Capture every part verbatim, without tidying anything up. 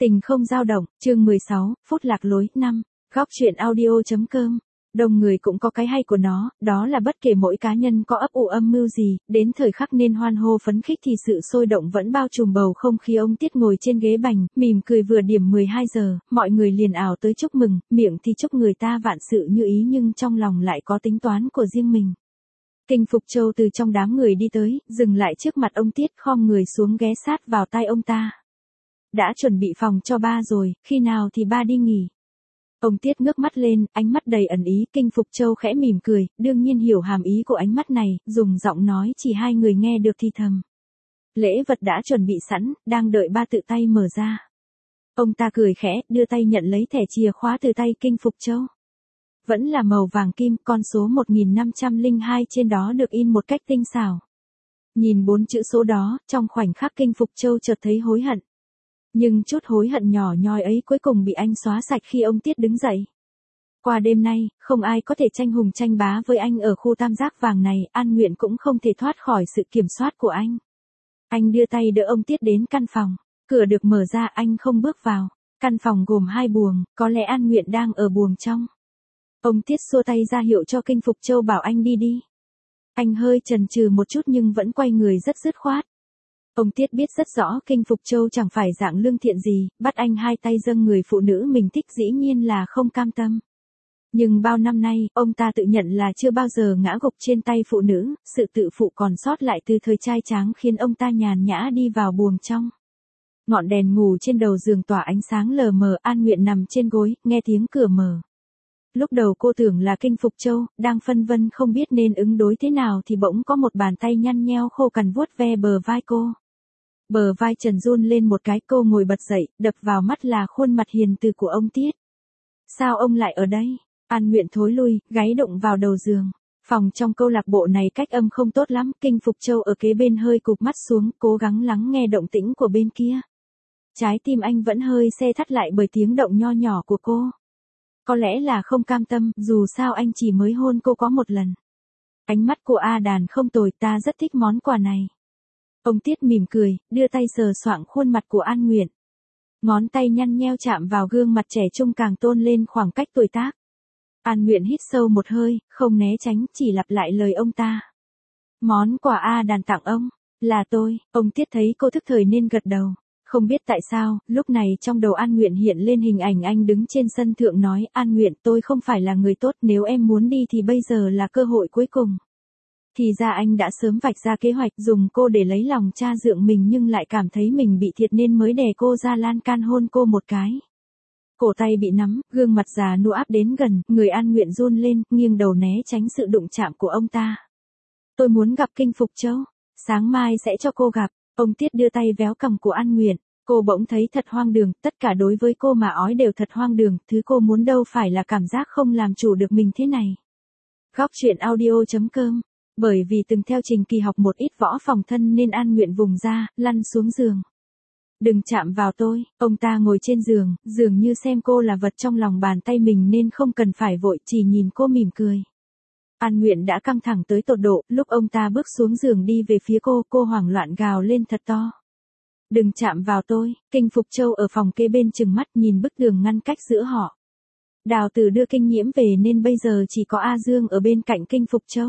Tình không dao động, chương mười sáu, phút lạc lối, năm. Góc truyện audio.com. Đông người cũng có cái hay của nó, đó là bất kể mỗi cá nhân có ấp ủ âm mưu gì, đến thời khắc nên hoan hô phấn khích thì sự sôi động vẫn bao trùm bầu không khí. Ông Tiết ngồi trên ghế bành, mỉm cười. Vừa điểm mười hai giờ, mọi người liền ảo tới chúc mừng, miệng thì chúc người ta vạn sự như ý nhưng trong lòng lại có tính toán của riêng mình. Kinh Phục Châu từ trong đám người đi tới, dừng lại trước mặt ông Tiết, khom người xuống ghé sát vào tai ông ta. Đã chuẩn bị phòng cho ba rồi, khi nào thì ba đi nghỉ? Ông Tiết ngước mắt lên, ánh mắt đầy ẩn ý. Kinh Phục Châu khẽ mỉm cười, đương nhiên hiểu hàm ý của ánh mắt này, dùng giọng nói chỉ hai người nghe được thì thầm. Lễ vật đã chuẩn bị sẵn, đang đợi ba tự tay mở ra. Ông ta cười khẽ, đưa tay nhận lấy thẻ chìa khóa từ tay Kinh Phục Châu. Vẫn là màu vàng kim, con số một nghìn năm trăm lẻ hai trên đó được in một cách tinh xảo. Nhìn bốn chữ số đó, trong khoảnh khắc Kinh Phục Châu chợt thấy hối hận. Nhưng chút hối hận nhỏ nhoi ấy cuối cùng bị anh xóa sạch khi ông Tiết đứng dậy. Qua đêm nay, không ai có thể tranh hùng tranh bá với anh ở khu tam giác vàng này, An Nguyện cũng không thể thoát khỏi sự kiểm soát của anh. Anh đưa tay đỡ ông Tiết đến căn phòng, cửa được mở ra, anh không bước vào. Căn phòng gồm hai buồng, có lẽ An Nguyện đang ở buồng trong. Ông Tiết xua tay ra hiệu cho Kinh Phục Châu bảo anh đi đi. Anh hơi chần chừ một chút nhưng vẫn quay người rất dứt khoát. Ông Tiết biết rất rõ Kinh Phục Châu chẳng phải dạng lương thiện gì, bắt anh hai tay dâng người phụ nữ mình thích dĩ nhiên là không cam tâm. Nhưng bao năm nay, ông ta tự nhận là chưa bao giờ ngã gục trên tay phụ nữ, sự tự phụ còn sót lại từ thời trai tráng khiến ông ta nhàn nhã đi vào buồng trong. Ngọn đèn ngủ trên đầu giường tỏa ánh sáng lờ mờ, An Nguyện nằm trên gối, nghe tiếng cửa mở. Lúc đầu cô tưởng là Kinh Phục Châu, đang phân vân không biết nên ứng đối thế nào thì bỗng có một bàn tay nhăn nheo khô cằn vuốt ve bờ vai cô. Bờ vai trần run lên một cái, cô ngồi bật dậy, đập vào mắt là khuôn mặt hiền từ của ông Tiết. Sao ông lại ở đây? An Nguyện thối lui, gáy đụng vào đầu giường. Phòng trong câu lạc bộ này cách âm không tốt lắm, Kinh Phục Châu ở kế bên hơi cụp mắt xuống, cố gắng lắng nghe động tĩnh của bên kia. Trái tim anh vẫn hơi se thắt lại bởi tiếng động nho nhỏ của cô. Có lẽ là không cam tâm, dù sao anh chỉ mới hôn cô có một lần. Ánh mắt của A Đàn không tồi, ta rất thích món quà này. Ông Tiết mỉm cười, đưa tay sờ soạng khuôn mặt của An Nguyện. Ngón tay nhăn nheo chạm vào gương mặt trẻ trung càng tôn lên khoảng cách tuổi tác. An Nguyện hít sâu một hơi, không né tránh, chỉ lặp lại lời ông ta. Món quà A Đàn tặng ông, là tôi. Ông Tiết thấy cô thức thời nên gật đầu. Không biết tại sao, lúc này trong đầu An Nguyện hiện lên hình ảnh anh đứng trên sân thượng nói, An Nguyện, tôi không phải là người tốt, nếu em muốn đi thì bây giờ là cơ hội cuối cùng. Thì ra anh đã sớm vạch ra kế hoạch dùng cô để lấy lòng cha dượng mình nhưng lại cảm thấy mình bị thiệt nên mới đè cô ra lan can hôn cô một cái. Cổ tay bị nắm, gương mặt già nua áp đến gần, người An Nguyện run lên, nghiêng đầu né tránh sự đụng chạm của ông ta. Tôi muốn gặp Kinh Phục Châu, sáng mai sẽ cho cô gặp. Ông Tiết đưa tay véo cằm của An Nguyện, cô bỗng thấy thật hoang đường, tất cả đối với cô mà ói đều thật hoang đường, thứ cô muốn đâu phải là cảm giác không làm chủ được mình thế này. Góc truyện audio.com. Bởi vì từng theo Trình Kỳ học một ít võ phòng thân nên An Nguyện vùng ra, lăn xuống giường. Đừng chạm vào tôi, ông ta ngồi trên giường, dường như xem cô là vật trong lòng bàn tay mình nên không cần phải vội, chỉ nhìn cô mỉm cười. An Nguyện đã căng thẳng tới tột độ, lúc ông ta bước xuống giường đi về phía cô, cô hoảng loạn gào lên thật to. Đừng chạm vào tôi. Kinh Phục Châu ở phòng kế bên trừng mắt nhìn bức tường ngăn cách giữa họ. Đào Tử đưa Kinh Nhiễm về nên bây giờ chỉ có A Dương ở bên cạnh Kinh Phục Châu.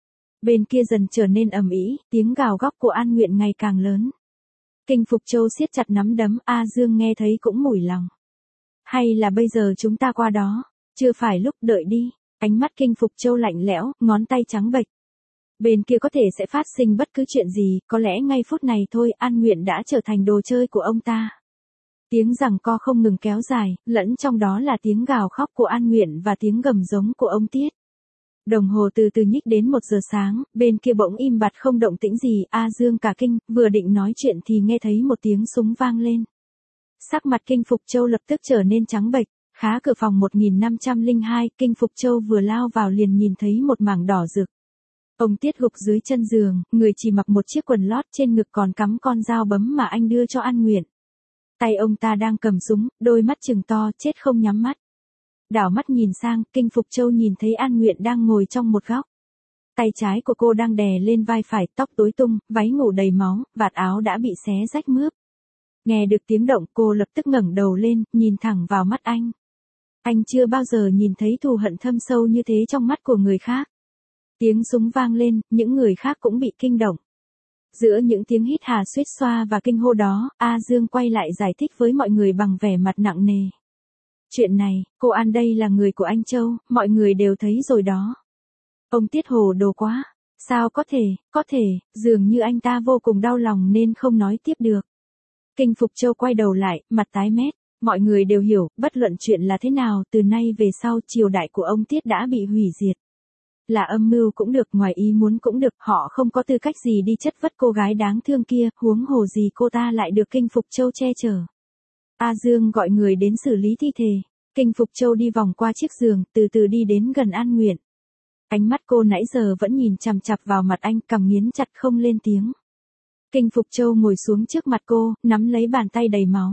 Bên kia dần trở nên ầm ĩ, tiếng gào góc của An Nguyện ngày càng lớn. Kinh Phục Châu siết chặt nắm đấm, A Dương nghe thấy cũng mủi lòng. Hay là bây giờ chúng ta qua đó, chưa phải lúc, đợi đi. Ánh mắt Kinh Phục Châu lạnh lẽo, ngón tay trắng bệch. Bên kia có thể sẽ phát sinh bất cứ chuyện gì, có lẽ ngay phút này thôi An Nguyện đã trở thành đồ chơi của ông ta. Tiếng giằng co không ngừng kéo dài, lẫn trong đó là tiếng gào khóc của An Nguyện và tiếng gầm giống của ông Tiết. Đồng hồ từ từ nhích đến một giờ sáng, bên kia bỗng im bặt không động tĩnh gì, A Dương cả kinh, vừa định nói chuyện thì nghe thấy một tiếng súng vang lên. Sắc mặt Kinh Phục Châu lập tức trở nên trắng bệch. Khá cửa phòng một nghìn năm trăm lẻ hai, Kinh Phục Châu vừa lao vào liền nhìn thấy một mảng đỏ rực. Ông Tiết gục dưới chân giường, người chỉ mặc một chiếc quần lót, trên ngực còn cắm con dao bấm mà anh đưa cho An Nguyện. Tay ông ta đang cầm súng, đôi mắt trừng to, chết không nhắm mắt. Đảo mắt nhìn sang, Kinh Phục Châu nhìn thấy An Nguyện đang ngồi trong một góc. Tay trái của cô đang đè lên vai phải, tóc tối tung, váy ngủ đầy máu, vạt áo đã bị xé rách mướp. Nghe được tiếng động cô lập tức ngẩng đầu lên, nhìn thẳng vào mắt anh. Anh chưa bao giờ nhìn thấy thù hận thâm sâu như thế trong mắt của người khác. Tiếng súng vang lên, những người khác cũng bị kinh động. Giữa những tiếng hít hà suýt xoa và kinh hô đó, A Dương quay lại giải thích với mọi người bằng vẻ mặt nặng nề. Chuyện này, cô An đây là người của anh Châu, mọi người đều thấy rồi đó. Ông Tiết hồ đồ quá. Sao có thể, có thể, dường như anh ta vô cùng đau lòng nên không nói tiếp được. Kinh Phục Châu quay đầu lại, mặt tái mét. Mọi người đều hiểu, bất luận chuyện là thế nào, từ nay về sau triều đại của ông Tiết đã bị hủy diệt. Là âm mưu cũng được, ngoài ý muốn cũng được, họ không có tư cách gì đi chất vất cô gái đáng thương kia, huống hồ gì cô ta lại được Kinh Phục Châu che chở. A Dương gọi người đến xử lý thi thể. Kinh Phục Châu đi vòng qua chiếc giường, từ từ đi đến gần An Nguyện. Ánh mắt cô nãy giờ vẫn nhìn chằm chằm vào mặt anh, cằm nghiến chặt không lên tiếng. Kinh Phục Châu ngồi xuống trước mặt cô, nắm lấy bàn tay đầy máu.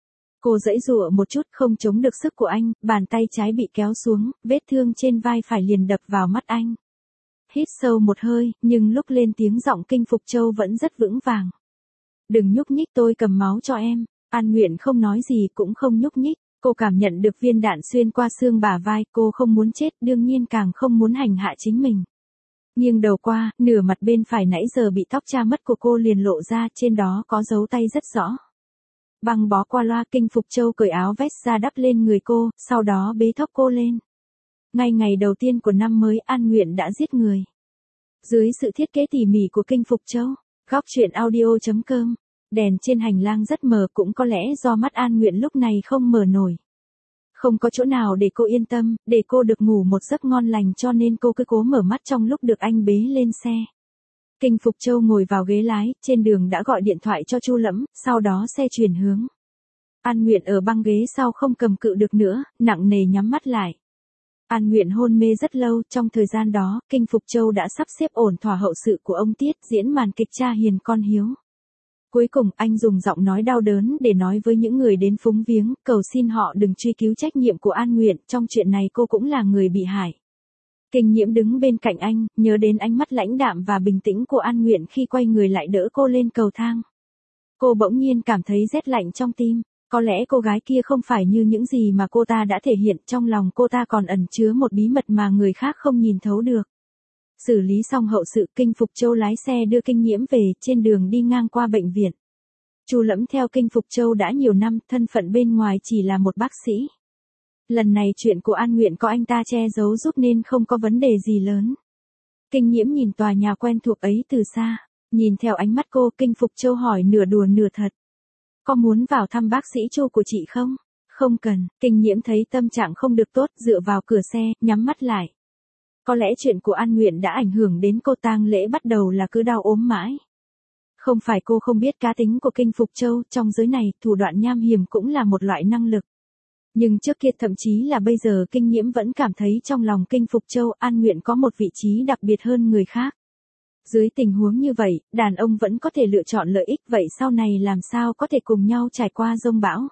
Cô giãy giụa một chút không chống được sức của anh, bàn tay trái bị kéo xuống, vết thương trên vai phải liền đập vào mắt anh. Hít sâu một hơi, nhưng lúc lên tiếng giọng Kinh Phục Châu vẫn rất vững vàng. Đừng nhúc nhích, tôi cầm máu cho em. An Nguyện không nói gì cũng không nhúc nhích. Cô cảm nhận được viên đạn xuyên qua xương bả vai, cô không muốn chết, đương nhiên càng không muốn hành hạ chính mình. Nghiêng đầu qua, nửa mặt bên phải nãy giờ bị tóc cha mất của cô liền lộ ra, trên đó có dấu tay rất rõ. Băng bó qua loa, Kinh Phục Châu cởi áo vest ra đắp lên người cô, sau đó bế thốc cô lên. Ngay ngày đầu tiên của năm mới, An Nguyện đã giết người. Dưới sự thiết kế tỉ mỉ của Kinh Phục Châu, góc truyện audio chấm com, đèn trên hành lang rất mờ, cũng có lẽ do mắt An Nguyện lúc này không mở nổi. Không có chỗ nào để cô yên tâm, để cô được ngủ một giấc ngon lành, cho nên cô cứ cố mở mắt trong lúc được anh bế lên xe. Kinh Phục Châu ngồi vào ghế lái, trên đường đã gọi điện thoại cho Chu Lẫm, sau đó xe chuyển hướng. An Nguyện ở băng ghế sau không cầm cự được nữa, nặng nề nhắm mắt lại. An Nguyện hôn mê rất lâu, trong thời gian đó, Kinh Phục Châu đã sắp xếp ổn thỏa hậu sự của ông Tiết, diễn màn kịch cha hiền con hiếu. Cuối cùng, anh dùng giọng nói đau đớn để nói với những người đến phúng viếng, cầu xin họ đừng truy cứu trách nhiệm của An Nguyện, trong chuyện này cô cũng là người bị hại. Kinh Nhiễm đứng bên cạnh anh, nhớ đến ánh mắt lãnh đạm và bình tĩnh của An Nguyện khi quay người lại đỡ cô lên cầu thang. Cô bỗng nhiên cảm thấy rét lạnh trong tim, có lẽ cô gái kia không phải như những gì mà cô ta đã thể hiện, trong lòng cô ta còn ẩn chứa một bí mật mà người khác không nhìn thấu được. Xử lý xong hậu sự, Kinh Phục Châu lái xe đưa Kinh Nhiễm về, trên đường đi ngang qua bệnh viện. Chu Lẫm theo Kinh Phục Châu đã nhiều năm, thân phận bên ngoài chỉ là một bác sĩ. Lần này chuyện của An Nguyện có anh ta che giấu giúp nên không có vấn đề gì lớn. Kinh Nhiễm nhìn tòa nhà quen thuộc ấy từ xa, nhìn theo ánh mắt cô, Kinh Phục Châu hỏi nửa đùa nửa thật. Có muốn vào thăm bác sĩ Chu của chị không? Không cần. Kinh Nhiễm thấy tâm trạng không được tốt, dựa vào cửa xe, nhắm mắt lại. Có lẽ chuyện của An Nguyện đã ảnh hưởng đến cô, tang lễ bắt đầu là cứ đau ốm mãi. Không phải cô không biết cá tính của Kinh Phục Châu, trong giới này, thủ đoạn nham hiểm cũng là một loại năng lực. Nhưng trước kia, thậm chí là bây giờ, Kinh Nhiễm vẫn cảm thấy trong lòng Kinh Phục Châu, An Nguyện có một vị trí đặc biệt hơn người khác. Dưới tình huống như vậy, đàn ông vẫn có thể lựa chọn lợi ích, vậy sau này làm sao có thể cùng nhau trải qua giông bão?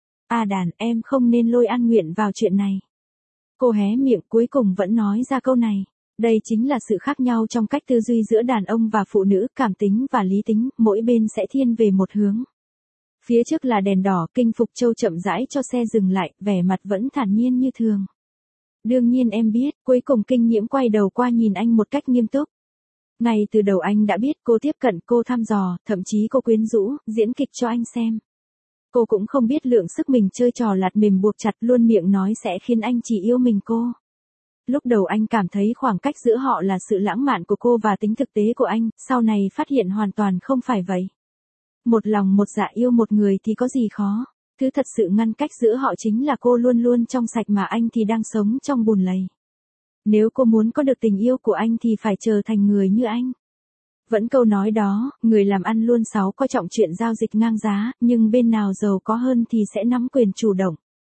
À đàn, em không nên lôi An Nguyện vào chuyện này. Cô hé miệng cuối cùng vẫn nói ra câu này. Đây chính là sự khác nhau trong cách tư duy giữa đàn ông và phụ nữ, cảm tính và lý tính, mỗi bên sẽ thiên về một hướng. Phía trước là đèn đỏ, Kinh Phục Châu chậm rãi cho xe dừng lại, vẻ mặt vẫn thản nhiên như thường. Đương nhiên em biết, cuối cùng Kinh Nhiễm quay đầu qua nhìn anh một cách nghiêm túc. Ngay từ đầu anh đã biết, cô tiếp cận, cô thăm dò, thậm chí cô quyến rũ, diễn kịch cho anh xem. Cô cũng không biết lượng sức mình chơi trò lạt mềm buộc chặt, luôn miệng nói sẽ khiến anh chỉ yêu mình cô. Lúc đầu anh cảm thấy khoảng cách giữa họ là sự lãng mạn của cô và tính thực tế của anh, sau này phát hiện hoàn toàn không phải vậy. Một lòng một dạ yêu một người thì có gì khó, thứ thật sự ngăn cách giữa họ chính là cô luôn luôn trong sạch mà anh thì đang sống trong bùn lầy. Nếu cô muốn có được tình yêu của anh thì phải trở thành người như anh. Vẫn câu nói đó, người làm ăn luôn sáu coi trọng chuyện giao dịch ngang giá, nhưng bên nào giàu có hơn thì sẽ nắm quyền chủ động.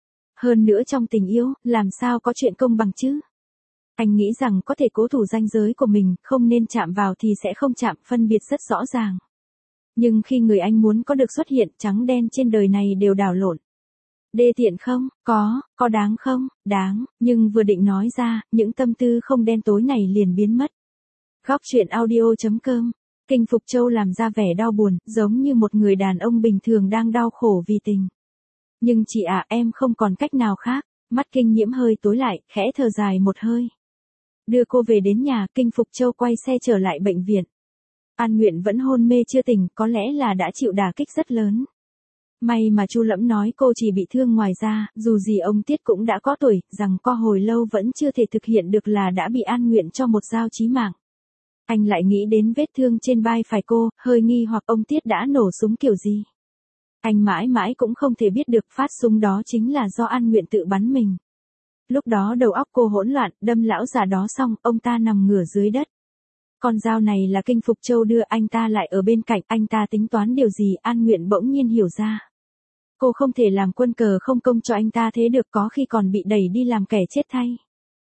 Hơn nữa trong tình yêu, làm sao có chuyện công bằng chứ? Anh nghĩ rằng có thể cố thủ ranh giới của mình, không nên chạm vào thì sẽ không chạm, phân biệt rất rõ ràng. Nhưng khi người anh muốn có được xuất hiện, trắng đen trên đời này đều đảo lộn. Đê tiện không? Có. Có đáng không? Đáng. Nhưng vừa định nói ra, những tâm tư không đen tối này liền biến mất. Góc truyện audio chấm com Kinh Phục Châu làm ra vẻ đau buồn, giống như một người đàn ông bình thường đang đau khổ vì tình. Nhưng chị à, em không còn cách nào khác. Mắt Kinh Nhiễm hơi tối lại, khẽ thở dài một hơi. Đưa cô về đến nhà, Kinh Phục Châu quay xe trở lại bệnh viện. An Nguyện vẫn hôn mê chưa tỉnh, có lẽ là đã chịu đả kích rất lớn. May mà Chu Lẫm nói cô chỉ bị thương ngoài da, dù gì ông Tiết cũng đã có tuổi, rằng co hồi lâu vẫn chưa thể thực hiện được là đã bị An Nguyện cho một dao chí mạng. Anh lại nghĩ đến vết thương trên vai phải cô, hơi nghi hoặc ông Tiết đã nổ súng kiểu gì. Anh mãi mãi cũng không thể biết được phát súng đó chính là do An Nguyện tự bắn mình. Lúc đó đầu óc cô hỗn loạn, đâm lão già đó xong, ông ta nằm ngửa dưới đất. Con dao này là Kinh Phục Châu đưa, anh ta lại ở bên cạnh, anh ta tính toán điều gì, An Nguyện bỗng nhiên hiểu ra. Cô không thể làm quân cờ không công cho anh ta thế được, có khi còn bị đẩy đi làm kẻ chết thay.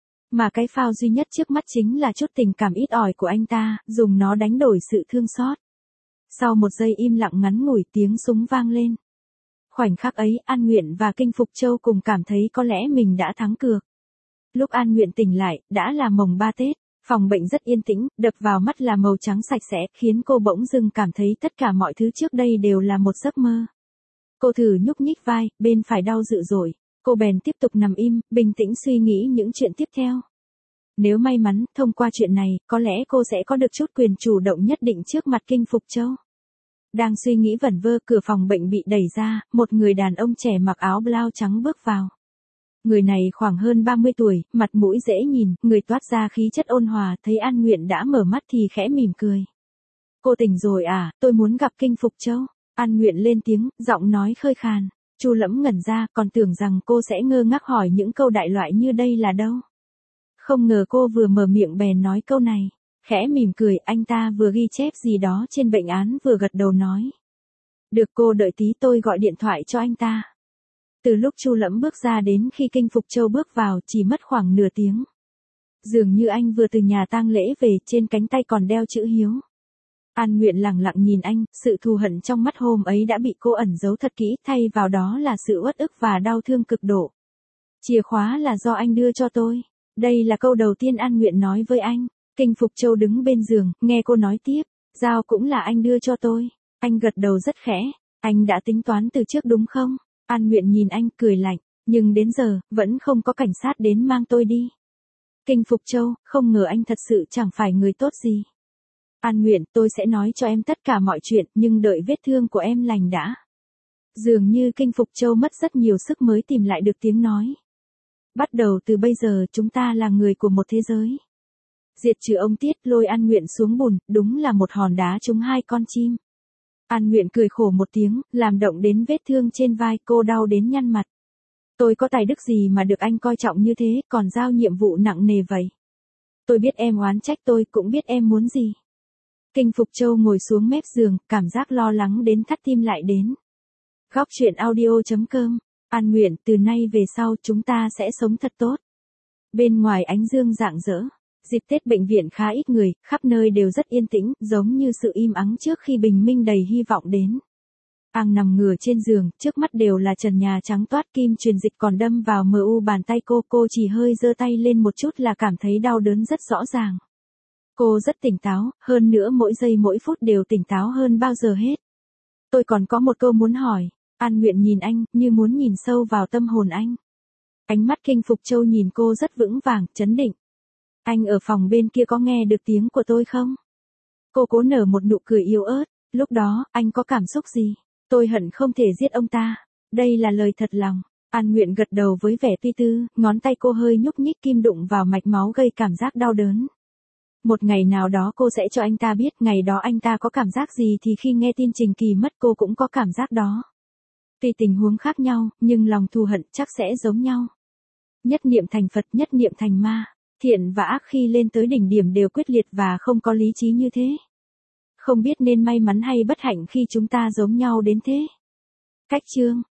Mà cái phao duy nhất trước mắt chính là chút tình cảm ít ỏi của anh ta, dùng nó đánh đổi sự thương xót. Sau một giây im lặng ngắn ngủi, tiếng súng vang lên. Khoảnh khắc ấy, An Nguyện và Kinh Phục Châu cùng cảm thấy có lẽ mình đã thắng cược. Lúc An Nguyện tỉnh lại, đã là mồng ba Tết, phòng bệnh rất yên tĩnh, đập vào mắt là màu trắng sạch sẽ, khiến cô bỗng dưng cảm thấy tất cả mọi thứ trước đây đều là một giấc mơ. Cô thử nhúc nhích vai, bên phải đau dữ dội, cô bèn tiếp tục nằm im, bình tĩnh suy nghĩ những chuyện tiếp theo. Nếu may mắn, thông qua chuyện này, có lẽ cô sẽ có được chút quyền chủ động nhất định trước mặt Kinh Phục Châu. Đang suy nghĩ vẩn vơ, cửa phòng bệnh bị đẩy ra, một người đàn ông trẻ mặc áo blau trắng bước vào. Người này khoảng hơn ba mươi tuổi, mặt mũi dễ nhìn, người toát ra khí chất ôn hòa, thấy An Nguyện đã mở mắt thì khẽ mỉm cười. Cô tỉnh rồi à, tôi muốn gặp Kinh Phục Châu. An Nguyện lên tiếng, giọng nói khơi khàn. Chu Lẫm ngẩn ra, còn tưởng rằng cô sẽ ngơ ngác hỏi những câu đại loại như đây là đâu. Không ngờ cô vừa mở miệng bèn nói câu này. Khẽ mỉm cười, anh ta vừa ghi chép gì đó trên bệnh án vừa gật đầu nói. Được, cô đợi tí, tôi gọi điện thoại cho anh ta. Từ lúc Chu Lẫm bước ra đến khi Kinh Phục Châu bước vào chỉ mất khoảng nửa tiếng. Dường như anh vừa từ nhà tang lễ về, trên cánh tay còn đeo chữ hiếu. An Nguyện lặng lặng nhìn anh, sự thù hận trong mắt hôm ấy đã bị cô ẩn giấu thật kỹ, thay vào đó là sự uất ức và đau thương cực độ. Chìa khóa là do anh đưa cho tôi. Đây là câu đầu tiên An Nguyện nói với anh. Kinh Phục Châu đứng bên giường, nghe cô nói tiếp. Dao cũng là anh đưa cho tôi. Anh gật đầu rất khẽ. Anh đã tính toán từ trước đúng không? An Nguyện nhìn anh, cười lạnh. Nhưng đến giờ, vẫn không có cảnh sát đến mang tôi đi. Kinh Phục Châu, không ngờ anh thật sự chẳng phải người tốt gì. An Nguyện, tôi sẽ nói cho em tất cả mọi chuyện, nhưng đợi vết thương của em lành đã. Dường như Kinh Phục Châu mất rất nhiều sức mới tìm lại được tiếng nói. Bắt đầu từ bây giờ, chúng ta là người của một thế giới. Diệt trừ ông Tiết, lôi An Nguyện xuống bùn, đúng là một hòn đá trúng hai con chim. An Nguyện cười khổ một tiếng, làm động đến vết thương trên vai, cô đau đến nhăn mặt. Tôi có tài đức gì mà được anh coi trọng như thế, còn giao nhiệm vụ nặng nề vậy. Tôi biết em oán trách tôi, cũng biết em muốn gì. Kinh Phục Châu ngồi xuống mép giường, cảm giác lo lắng đến thắt tim lại đến. Góc truyện audio chấm com. An Nguyện, từ nay về sau chúng ta sẽ sống thật tốt. Bên ngoài ánh dương rạng rỡ. Dịp Tết bệnh viện khá ít người, khắp nơi đều rất yên tĩnh, giống như sự im ắng trước khi bình minh đầy hy vọng đến. Ang nằm ngửa trên giường, trước mắt đều là trần nhà trắng toát, kim truyền dịch còn đâm vào mờ u bàn tay cô, cô chỉ hơi giơ tay lên một chút là cảm thấy đau đớn rất rõ ràng. Cô rất tỉnh táo, hơn nữa mỗi giây mỗi phút đều tỉnh táo hơn bao giờ hết. Tôi còn có một câu muốn hỏi. An Nguyện nhìn anh, như muốn nhìn sâu vào tâm hồn anh. Ánh mắt Kinh Phục Châu nhìn cô rất vững vàng, chấn định. Anh ở phòng bên kia có nghe được tiếng của tôi không? Cô cố nở một nụ cười yếu ớt. Lúc đó, anh có cảm xúc gì? Tôi hận không thể giết ông ta. Đây là lời thật lòng. An Nguyện gật đầu với vẻ suy tư, ngón tay cô hơi nhúc nhích, kim đụng vào mạch máu gây cảm giác đau đớn. Một ngày nào đó cô sẽ cho anh ta biết, ngày đó anh ta có cảm giác gì thì khi nghe tin Trình Kỳ mất cô cũng có cảm giác đó. Tuy tình huống khác nhau, nhưng lòng thù hận chắc sẽ giống nhau. Nhất niệm thành Phật, nhất niệm thành ma. Thiện và ác khi lên tới đỉnh điểm đều quyết liệt và không có lý trí như thế. Không biết nên may mắn hay bất hạnh khi chúng ta giống nhau đến thế. Cách chương